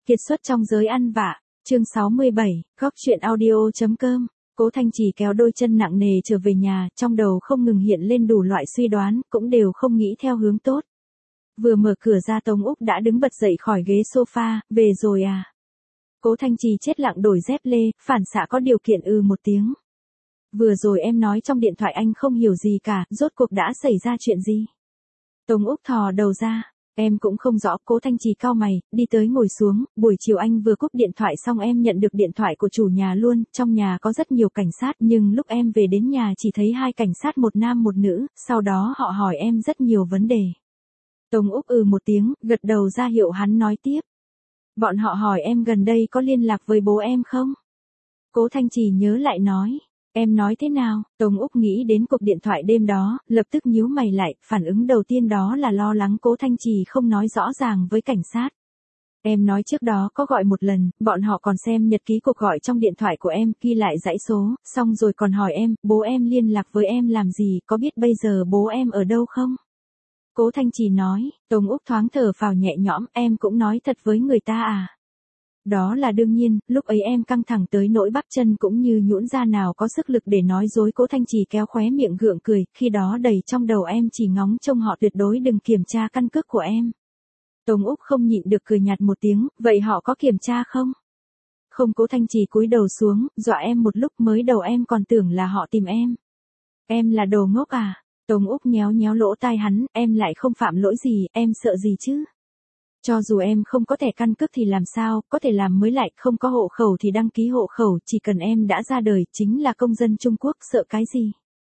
Kiệt xuất trong giới ăn vạ, chương 67, góc chuyện audio.com. Cố Thanh Trì kéo đôi chân nặng nề trở về nhà, trong đầu không ngừng hiện lên đủ loại suy đoán, cũng đều không nghĩ theo hướng tốt. Vừa mở cửa ra Tống Úc đã đứng bật dậy khỏi ghế sofa, về rồi à? Cố Thanh Trì chết lặng đổi dép lê, phản xạ có điều kiện một tiếng. Vừa rồi em nói trong điện thoại anh không hiểu gì cả, rốt cuộc đã xảy ra chuyện gì? Tống Úc thò đầu ra. Em cũng không rõ. Cố Thanh Trì cau mày, đi tới ngồi xuống, buổi chiều anh vừa cúp điện thoại xong em nhận được điện thoại của chủ nhà luôn, trong nhà có rất nhiều cảnh sát nhưng lúc em về đến nhà chỉ thấy 2 cảnh sát, một nam một nữ, sau đó họ hỏi em rất nhiều vấn đề. Tống Úc một tiếng, gật đầu ra hiệu hắn nói tiếp. Bọn họ hỏi em gần đây có liên lạc với bố em không? Cố Thanh Trì nhớ lại nói. Em nói thế nào? Tống Úc nghĩ đến cuộc điện thoại đêm đó, lập tức nhíu mày lại, phản ứng đầu tiên đó là lo lắng Cố Thanh Trì không nói rõ ràng với cảnh sát. Em nói trước đó có gọi một lần, bọn họ còn xem nhật ký cuộc gọi trong điện thoại của em, ghi lại dãy số, xong rồi còn hỏi em, bố em liên lạc với em làm gì, có biết bây giờ bố em ở đâu không? Cố Thanh Trì nói. Tống Úc thoáng thở phào nhẹ nhõm, em cũng nói thật với người ta à? Đó là đương nhiên, lúc ấy em căng thẳng tới nỗi bắp chân cũng như nhũn ra, nào có sức lực để nói dối. Cố Thanh Trì kéo khóe miệng gượng cười, khi đó đầy trong đầu em chỉ ngóng trông họ tuyệt đối đừng kiểm tra căn cước của em. Tống Úc không nhịn được cười nhạt một tiếng, vậy họ có kiểm tra không? Không. Cố Thanh Trì cúi đầu xuống, dọa em một lúc, mới đầu em còn tưởng là họ tìm em. Em là đồ ngốc à? Tống Úc nhéo nhéo lỗ tai hắn, em lại không phạm lỗi gì, em sợ gì chứ? Cho dù em không có thẻ căn cước thì làm sao, có thể làm mới lại, không có hộ khẩu thì đăng ký hộ khẩu, chỉ cần em đã ra đời, chính là công dân Trung Quốc, sợ cái gì?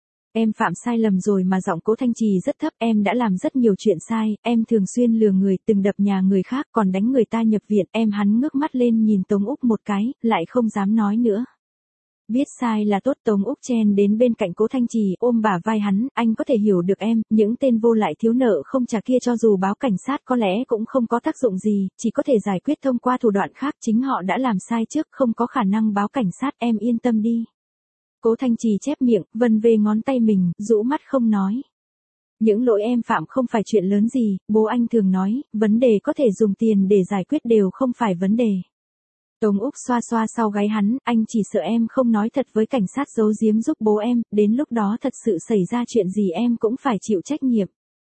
Em phạm sai lầm rồi mà. Giọng Cố Thanh Trì rất thấp, em đã làm rất nhiều chuyện sai, em thường xuyên lừa người, từng đập nhà người khác, còn đánh người ta nhập viện. Hắn ngước mắt lên nhìn Tống Úc một cái, lại không dám nói nữa. Biết sai là tốt. Tống Úc chen đến bên cạnh Cố Thanh Trì, ôm bả vai hắn, anh có thể hiểu được em, những tên vô lại thiếu nợ không trả kia cho dù báo cảnh sát có lẽ cũng không có tác dụng gì, chỉ có thể giải quyết thông qua thủ đoạn khác, chính họ đã làm sai trước, không có khả năng báo cảnh sát, em yên tâm đi. Cố Thanh Trì chép miệng, vân về ngón tay mình, rũ mắt không nói. Những lỗi em phạm không phải chuyện lớn gì, bố anh thường nói, vấn đề có thể dùng tiền để giải quyết đều không phải vấn đề. Tống Úc xoa xoa sau gáy hắn, anh chỉ sợ em không nói thật với cảnh sát, giấu giếm giúp bố em, đến lúc đó thật sự xảy ra chuyện gì em cũng phải chịu trách nhiệm.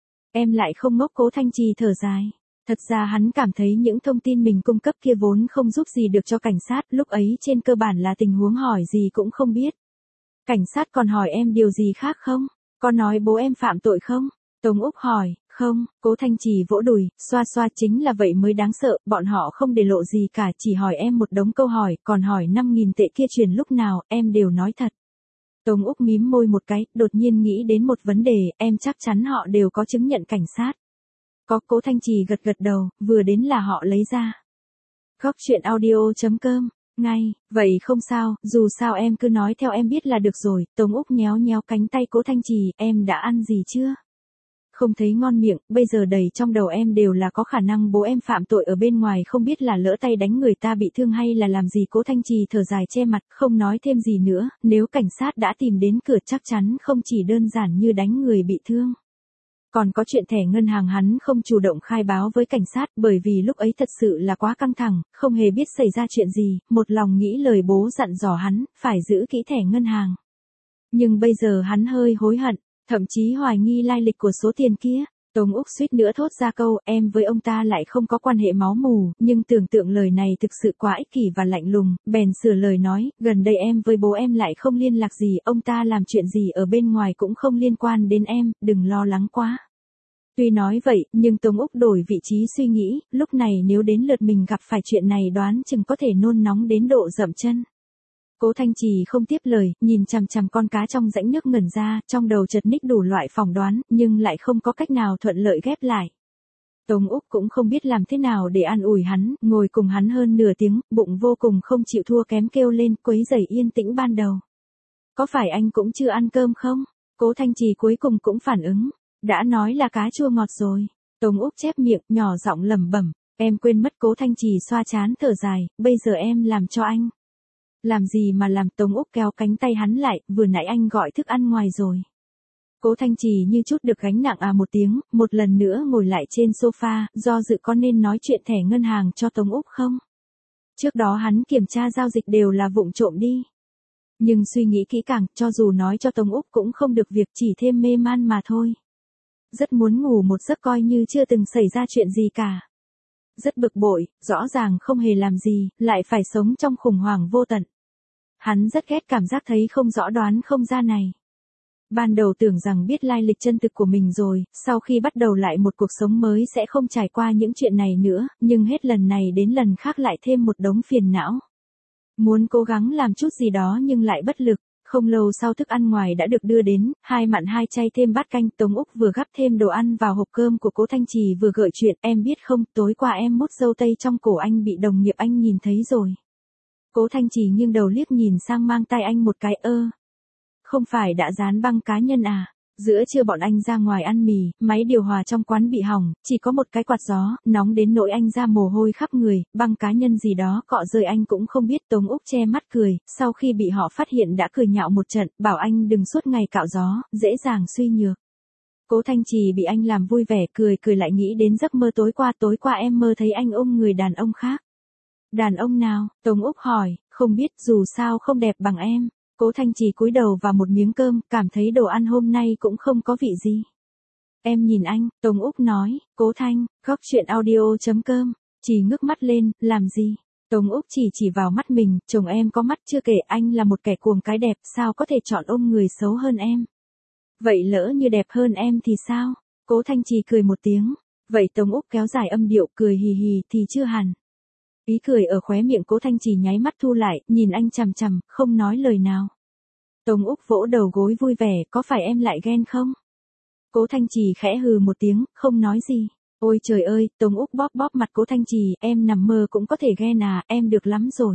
Em lại không ngốc. Cố Thanh Trì thở dài. Thật ra hắn cảm thấy những thông tin mình cung cấp kia vốn không giúp gì được cho cảnh sát, lúc ấy trên cơ bản là tình huống hỏi gì cũng không biết. Cảnh sát còn hỏi em điều gì khác không? Có nói bố em phạm tội không? Tống Úc hỏi. Không. Cố Thanh Trì vỗ đùi, xoa xoa, chính là vậy mới đáng sợ, bọn họ không để lộ gì cả, chỉ hỏi em một đống câu hỏi, còn hỏi 5.000 tệ kia chuyển lúc nào, em đều nói thật. Tống Úc mím môi một cái, đột nhiên nghĩ đến một vấn đề, em chắc chắn họ đều có chứng nhận cảnh sát. Có. Cố Thanh Trì gật gật đầu, vừa đến là họ lấy ra. Góc chuyện audio.com. Ngay, vậy không sao, dù sao em cứ nói theo em biết là được rồi. Tống Úc nhéo nhéo cánh tay Cố Thanh Trì, em đã ăn gì chưa? Không thấy ngon miệng, bây giờ đầy trong đầu em đều là có khả năng bố em phạm tội ở bên ngoài, không biết là lỡ tay đánh người ta bị thương hay là làm gì. Cố Thanh Trì thở dài che mặt, không nói thêm gì nữa, nếu cảnh sát đã tìm đến cửa chắc chắn không chỉ đơn giản như đánh người bị thương. Còn có chuyện thẻ ngân hàng hắn không chủ động khai báo với cảnh sát, bởi vì lúc ấy thật sự là quá căng thẳng, không hề biết xảy ra chuyện gì, một lòng nghĩ lời bố dặn dò hắn, phải giữ kỹ thẻ ngân hàng. Nhưng bây giờ hắn hơi hối hận, thậm chí hoài nghi lai lịch của số tiền kia. Tống Úc suýt nữa thốt ra câu, em với ông ta lại không có quan hệ máu mủ, nhưng tưởng tượng lời này thực sự quá ích kỷ và lạnh lùng, bèn sửa lời nói, gần đây em với bố em lại không liên lạc gì, ông ta làm chuyện gì ở bên ngoài cũng không liên quan đến em, đừng lo lắng quá. Tuy nói vậy, nhưng Tống Úc đổi vị trí suy nghĩ, lúc này nếu đến lượt mình gặp phải chuyện này đoán chừng có thể nôn nóng đến độ dậm chân. Cố Thanh Trì không tiếp lời, nhìn chằm chằm con cá trong rãnh nước ngẩn ra, trong đầu chợt ních đủ loại phỏng đoán, nhưng lại không có cách nào thuận lợi ghép lại. Tống Úc cũng không biết làm thế nào để an ủi hắn, ngồi cùng hắn hơn nửa tiếng, bụng vô cùng không chịu thua kém kêu lên, quấy rầy yên tĩnh ban đầu. Có phải anh cũng chưa ăn cơm không? Cố Thanh Trì cuối cùng cũng phản ứng. Đã nói là cá chua ngọt rồi. Tống Úc chép miệng, nhỏ giọng lẩm bẩm, em quên mất. Cố Thanh Trì xoa trán thở dài, bây giờ em làm cho anh. Làm gì mà làm? Tống Úc kéo cánh tay hắn lại, vừa nãy anh gọi thức ăn ngoài rồi. Cố Thanh Trì như chút được gánh nặng một tiếng, một lần nữa ngồi lại trên sofa, do dự có nên nói chuyện thẻ ngân hàng cho Tống Úc không. Trước đó hắn kiểm tra giao dịch đều là vụng trộm đi. Nhưng suy nghĩ kỹ càng, cho dù nói cho Tống Úc cũng không được việc, chỉ thêm mê man mà thôi. Rất muốn ngủ một giấc coi như chưa từng xảy ra chuyện gì cả. Rất bực bội, rõ ràng không hề làm gì, lại phải sống trong khủng hoảng vô tận. Hắn rất ghét cảm giác thấy không rõ đoán không ra này. Ban đầu tưởng rằng biết lai lịch chân thực của mình rồi, sau khi bắt đầu lại một cuộc sống mới sẽ không trải qua những chuyện này nữa, nhưng hết lần này đến lần khác lại thêm một đống phiền não. Muốn cố gắng làm chút gì đó nhưng lại bất lực. Không lâu sau thức ăn ngoài đã được đưa đến, 2 mặn 2 chay thêm bát canh. Tống Úc vừa gắp thêm đồ ăn vào hộp cơm của Cố Thanh Trì vừa gợi chuyện, em biết không, tối qua em mút dâu tây trong cổ anh bị đồng nghiệp anh nhìn thấy rồi. Cố Thanh Trì nghiêng đầu liếc nhìn sang mang tay anh một cái, không phải đã dán băng cá nhân à? Giữa trưa bọn anh ra ngoài ăn mì, máy điều hòa trong quán bị hỏng, chỉ có một cái quạt gió, nóng đến nỗi anh ra mồ hôi khắp người, băng cá nhân gì đó cọ rơi anh cũng không biết. Tống Úc che mắt cười, sau khi bị họ phát hiện đã cười nhạo một trận, bảo anh đừng suốt ngày cạo gió, dễ dàng suy nhược. Cố Thanh Trì bị anh làm vui vẻ, cười lại nghĩ đến giấc mơ tối qua em mơ thấy anh ôm người đàn ông khác. Đàn ông nào? Tống Úc hỏi, không biết, dù sao không đẹp bằng em. Cố Thanh Trì cúi đầu vào một miếng cơm, cảm thấy đồ ăn hôm nay cũng không có vị gì. Em nhìn anh, Tống Úc nói. Cố Thanh, góc chuyện audio.com. Trì ngước mắt lên, làm gì? Tống Úc chỉ vào mắt mình, chồng em có mắt chưa kể, anh là một kẻ cuồng cái đẹp, sao có thể chọn ôm người xấu hơn em? Vậy lỡ như đẹp hơn em thì sao? Cố Thanh Trì cười một tiếng. Vậy Tống Úc kéo dài âm điệu, cười hì hì thì chưa hẳn. Ý cười ở khóe miệng Cố Thanh Trì nháy mắt thu lại, nhìn anh chằm chằm, không nói lời nào. Tống Úc vỗ đầu gối vui vẻ, có phải em lại ghen không? Cố Thanh Trì khẽ hừ một tiếng, không nói gì. Ôi trời ơi, Tống Úc bóp mặt Cố Thanh Trì, em nằm mơ cũng có thể ghen à, em được lắm rồi.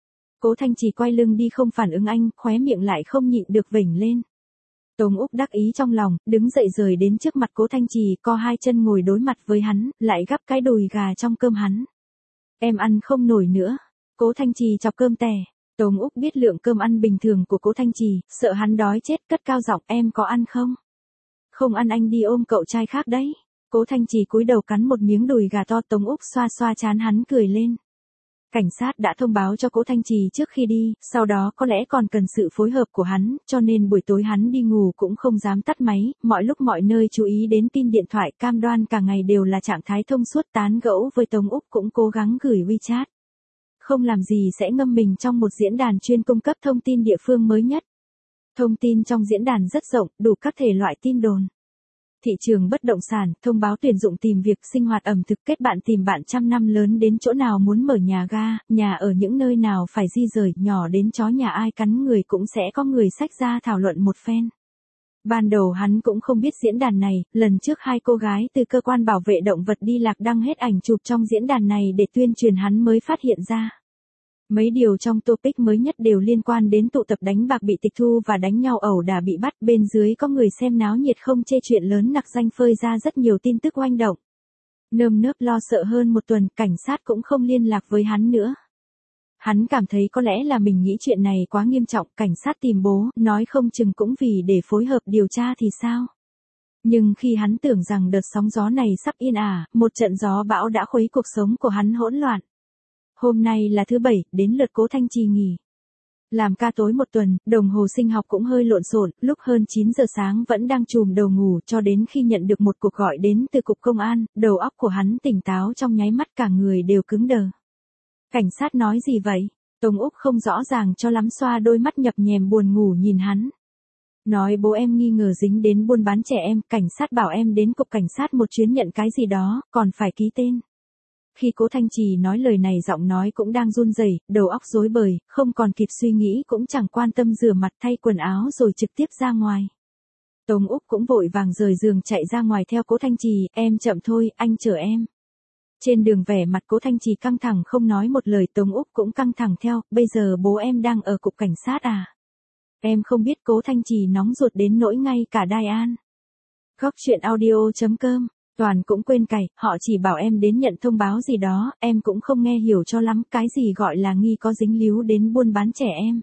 Cố Thanh Trì quay lưng đi không phản ứng anh, khóe miệng lại không nhịn được vểnh lên. Tống Úc đắc ý trong lòng, đứng dậy rời đến trước mặt Cố Thanh Trì, co hai chân ngồi đối mặt với hắn, lại gắp cái đùi gà trong cơm hắn. Em ăn không nổi nữa. Cố Thanh Trì chọc cơm tè. Tống Úc biết lượng cơm ăn bình thường của Cố Thanh Trì, sợ hắn đói chết, cất cao giọng, em có ăn không? Không ăn anh đi ôm cậu trai khác đấy. Cố Thanh Trì cúi đầu cắn một miếng đùi gà to. Tống Úc xoa trán hắn cười lên. Cảnh sát đã thông báo cho Cố Thanh Trì trước khi đi, sau đó có lẽ còn cần sự phối hợp của hắn, cho nên buổi tối hắn đi ngủ cũng không dám tắt máy, mọi lúc mọi nơi chú ý đến pin điện thoại, cam đoan cả ngày đều là trạng thái thông suốt. Tán gẫu với Tống Úc cũng cố gắng gửi WeChat. Không làm gì sẽ ngâm mình trong một diễn đàn chuyên cung cấp thông tin địa phương mới nhất. Thông tin trong diễn đàn rất rộng, đủ các thể loại tin đồn. Thị trường bất động sản, thông báo tuyển dụng, tìm việc, sinh hoạt ẩm thực, kết bạn tìm bạn, trăm năm lớn đến chỗ nào muốn mở nhà ga, nhà ở những nơi nào phải di rời, nhỏ đến chó nhà ai cắn người cũng sẽ có người xách ra thảo luận một phen. Ban đầu hắn cũng không biết diễn đàn này, lần trước 2 cô gái từ cơ quan bảo vệ động vật đi lạc đăng hết ảnh chụp trong diễn đàn này để tuyên truyền hắn mới phát hiện ra. Mấy điều trong topic mới nhất đều liên quan đến tụ tập đánh bạc bị tịch thu và đánh nhau ẩu đả bị bắt, bên dưới có người xem náo nhiệt không chê chuyện lớn nặc danh phơi ra rất nhiều tin tức oanh động. Nơm nớp lo sợ hơn một tuần, cảnh sát cũng không liên lạc với hắn nữa. Hắn cảm thấy có lẽ là mình nghĩ chuyện này quá nghiêm trọng, cảnh sát tìm bố, nói không chừng cũng vì để phối hợp điều tra thì sao. Nhưng khi hắn tưởng rằng đợt sóng gió này sắp yên ả, một trận gió bão đã khuấy cuộc sống của hắn hỗn loạn. Hôm nay là thứ Bảy, đến lượt Cố Thanh Trì nghỉ. Làm ca tối một tuần, đồng hồ sinh học cũng hơi lộn xộn, lúc hơn 9 giờ sáng vẫn đang trùm đầu ngủ cho đến khi nhận được một cuộc gọi đến từ cục công an, đầu óc của hắn tỉnh táo trong nháy mắt, cả người đều cứng đờ. Cảnh sát nói gì vậy? Tống Úc không rõ ràng cho lắm, xoa đôi mắt nhập nhèm buồn ngủ nhìn hắn. Nói bố em nghi ngờ dính đến buôn bán trẻ em, cảnh sát bảo em đến cục cảnh sát một chuyến nhận cái gì đó, còn phải ký tên. Khi Cố Thanh Trì nói lời này giọng nói cũng đang run rẩy, đầu óc rối bời, không còn kịp suy nghĩ cũng chẳng quan tâm, rửa mặt thay quần áo rồi trực tiếp ra ngoài. Tống Úc cũng vội vàng rời giường chạy ra ngoài theo Cố Thanh Trì, em chậm thôi, anh chờ em. Trên đường vẻ mặt Cố Thanh Trì căng thẳng không nói một lời, Tống Úc cũng căng thẳng theo, bây giờ bố em đang ở cục cảnh sát à? Em không biết. Cố Thanh Trì nóng ruột đến nỗi ngay cả Đài An. Góc chuyện audio.com. Toàn cũng quên cày, họ chỉ bảo em đến nhận thông báo gì đó, em cũng không nghe hiểu cho lắm, cái gì gọi là nghi có dính líu đến buôn bán trẻ em.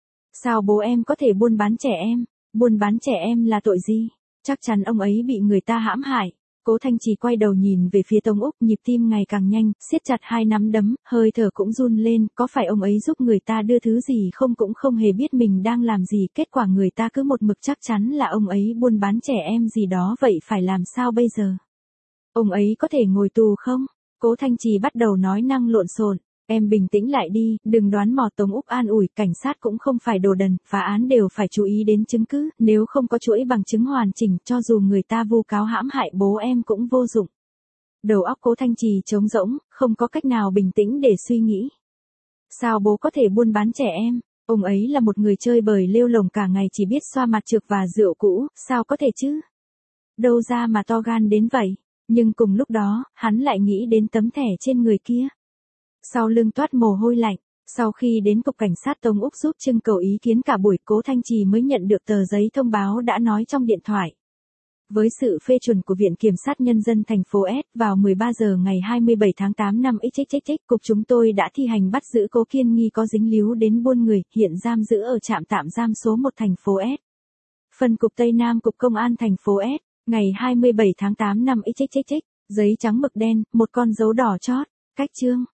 Sao bố em có thể buôn bán trẻ em? Buôn bán trẻ em là tội gì? Chắc chắn ông ấy bị người ta hãm hại. Cố Thanh Trì quay đầu nhìn về phía Tống Úc, nhịp tim ngày càng nhanh, siết chặt hai nắm đấm, hơi thở cũng run lên, có phải ông ấy giúp người ta đưa thứ gì không, cũng không hề biết mình đang làm gì, kết quả người ta cứ một mực chắc chắn là ông ấy buôn bán trẻ em gì đó, vậy phải làm sao bây giờ? Ông ấy có thể ngồi tù không? Cố Thanh Trì bắt đầu nói năng lộn xộn. Em bình tĩnh lại đi, đừng đoán mò, Tống Úc an ủi, cảnh sát cũng không phải đồ đần, phá án đều phải chú ý đến chứng cứ, nếu không có chuỗi bằng chứng hoàn chỉnh, cho dù người ta vu cáo hãm hại bố em cũng vô dụng. Đầu óc Cố Thanh Trì trống rỗng, không có cách nào bình tĩnh để suy nghĩ. Sao bố có thể buôn bán trẻ em? Ông ấy là một người chơi bời lêu lồng cả ngày, chỉ biết xoa mặt trược và rượu cũ, sao có thể chứ? Đâu ra mà to gan đến vậy? Nhưng cùng lúc đó, hắn lại nghĩ đến tấm thẻ trên người kia. Sau lưng toát mồ hôi lạnh, sau khi đến cục cảnh sát Tống Úc giúp trưng cầu ý kiến cả buổi, Cố Thanh Trì mới nhận được tờ giấy thông báo đã nói trong điện thoại. Với sự phê chuẩn của Viện Kiểm sát Nhân dân thành phố S, vào 13 giờ ngày 27 tháng 8 năm XXXX, cục chúng tôi đã thi hành bắt giữ Cố Kiên nghi có dính líu đến buôn người, hiện giam giữ ở trạm tạm giam số 1 thành phố S. Phân cục Tây Nam, cục công an thành phố S, ngày 27 tháng 8 năm XXXX, giấy trắng mực đen, một con dấu đỏ chót, cách chương.